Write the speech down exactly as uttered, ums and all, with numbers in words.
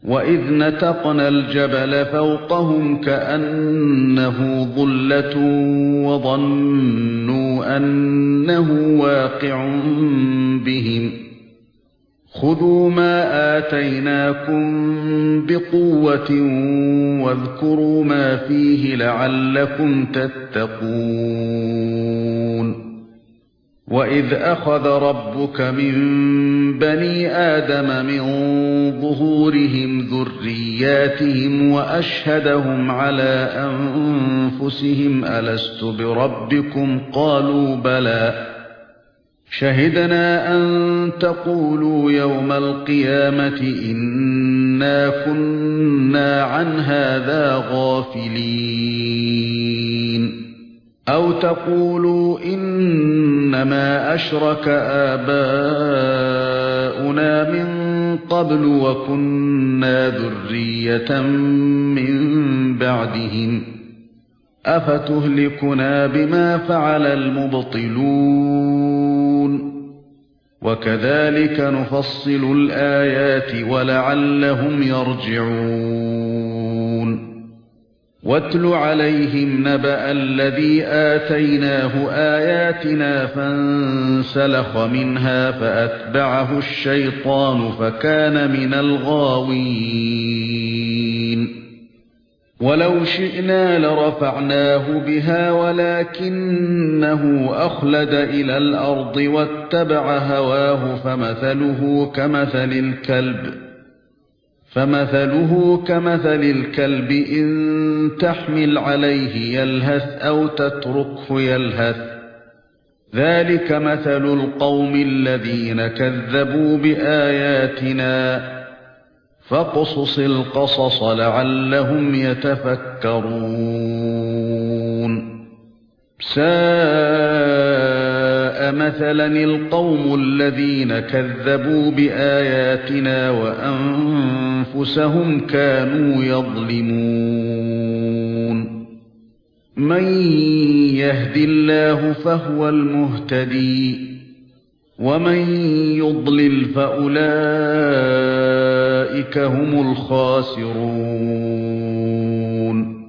وَإِذْ نَتَقْنَا الْجَبَلَ فَوْقَهُمْ كَأَنَّهُ ظُلَّةٌ وَظَنُّوا أَنَّهُ وَاقِعٌ بِهِمْ خُذُوا مَا آتَيْنَاكُمْ بِقُوَّةٍ وَاذْكُرُوا مَا فِيهِ لَعَلَّكُمْ تَتَّقُونَ وَإِذْ أَخَذَ رَبُّكَ مِنْ بَنِي آدَمَ مِنْ ظُهُورِهِمْ ذُرِّيَّاتِهِمْ وَأَشْهَدَهُمْ عَلَى أَنْفُسِهِمْ أَلَسْتُ بِرَبِّكُمْ قَالُوا بَلَى شَهِدْنَا أَن تَقُولُوا يَوْمَ الْقِيَامَةِ إِنَّا كُنَّا عَنْ هَذَا غَافِلِينَ أَوْ تَقُولُوا إِنَّمَا أَشْرَكَ آبَاؤُنَا مِنْ قَبْلُ وَكُنَّا ذُرِّيَّةً مِنْ بَعْدِهِمْ أَفَتُهْلِكُنَا بِمَا فَعَلَ الْمُبْطِلُونَ وَكَذَلِكَ نُفَصِّلُ الْآيَاتِ وَلَعَلَّهُمْ يَرْجِعُونَ وَاتْلُ عَلَيْهِمْ نَبَأَ الَّذِي آتَيْنَاهُ آيَاتِنَا فَانسَلَخَ مِنْهَا فَأَتْبَعَهُ الشَّيْطَانُ فَكَانَ مِنَ الْغَاوِينَ وَلَوْ شِئْنَا لَرَفَعْنَاهُ بِهَا وَلَكِنَّهُ أَخْلَدَ إِلَى الْأَرْضِ وَاتَّبَعَ هَوَاهُ فَمَثَلُهُ كَمَثَلِ الْكَلْبِ فَمَثَلُهُ كَمَثَلِ الْكَلْبِ إِن تَحْمِلْ عَلَيْهِ يَلْهَثْ أَوْ تَتْرُكْهُ يَلْهَث ذَلِكَ مَثَلُ الْقَوْمِ الَّذِينَ كَذَّبُوا بِآيَاتِنَا فَاقْصُصِ الْقَصَصَ لَعَلَّهُمْ يَتَفَكَّرُونَ سَاءَ مَثَلًا الْقَوْمُ الَّذِينَ كَذَّبُوا بِآيَاتِنَا وَأَنفُسَهُمْ كَانُوا يَظْلِمُونَ مَن يَهْدِ اللَّهُ فَهُوَ الْمُهْتَدِي وَمَن يُضْلِلْ فَأُولَئِكَ هُمُ الْخَاسِرُونَ